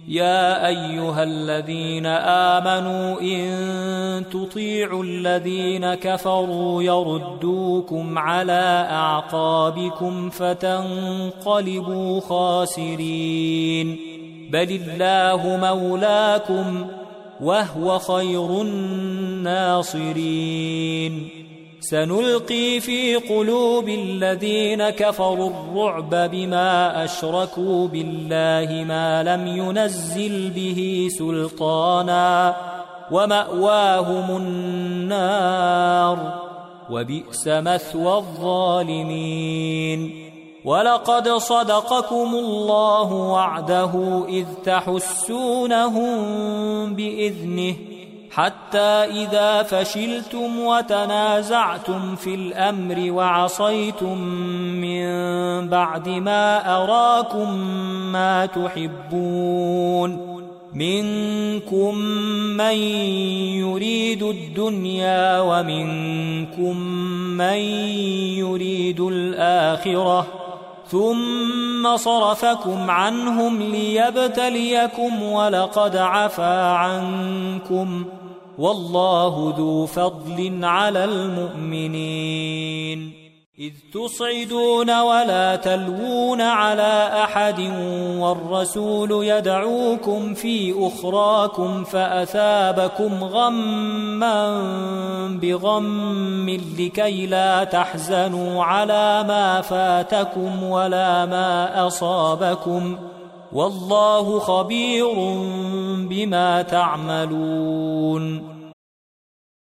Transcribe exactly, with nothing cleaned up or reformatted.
يا أيها الذين آمنوا إن تطيعوا الذين كفروا يردوكم على أعقابكم فتنقلبوا خاسرين بل الله مولاكم وهو خير الناصرين سنلقي في قلوب الذين كفروا الرعب بما أشركوا بالله ما لم ينزل به سلطانا ومأواهم النار وبئس مثوى الظالمين ولقد صدقكم الله وعده إذ تحسونهم بإذنه حتى إذا فشلتم وتنازعتم في الأمر وعصيتم من بعد ما أراكم ما تحبون منكم من يريد الدنيا ومنكم من يريد الآخرة ثم صرفكم عنهم ليبتليكم ولقد عفا عنكم والله ذو فضل على المؤمنين إذ تصعدون ولا تلوون على أحد والرسول يدعوكم في أخراكم فأثابكم غما بغم لكي لا تحزنوا على ما فاتكم ولا ما أصابكم والله خبير بما تعملون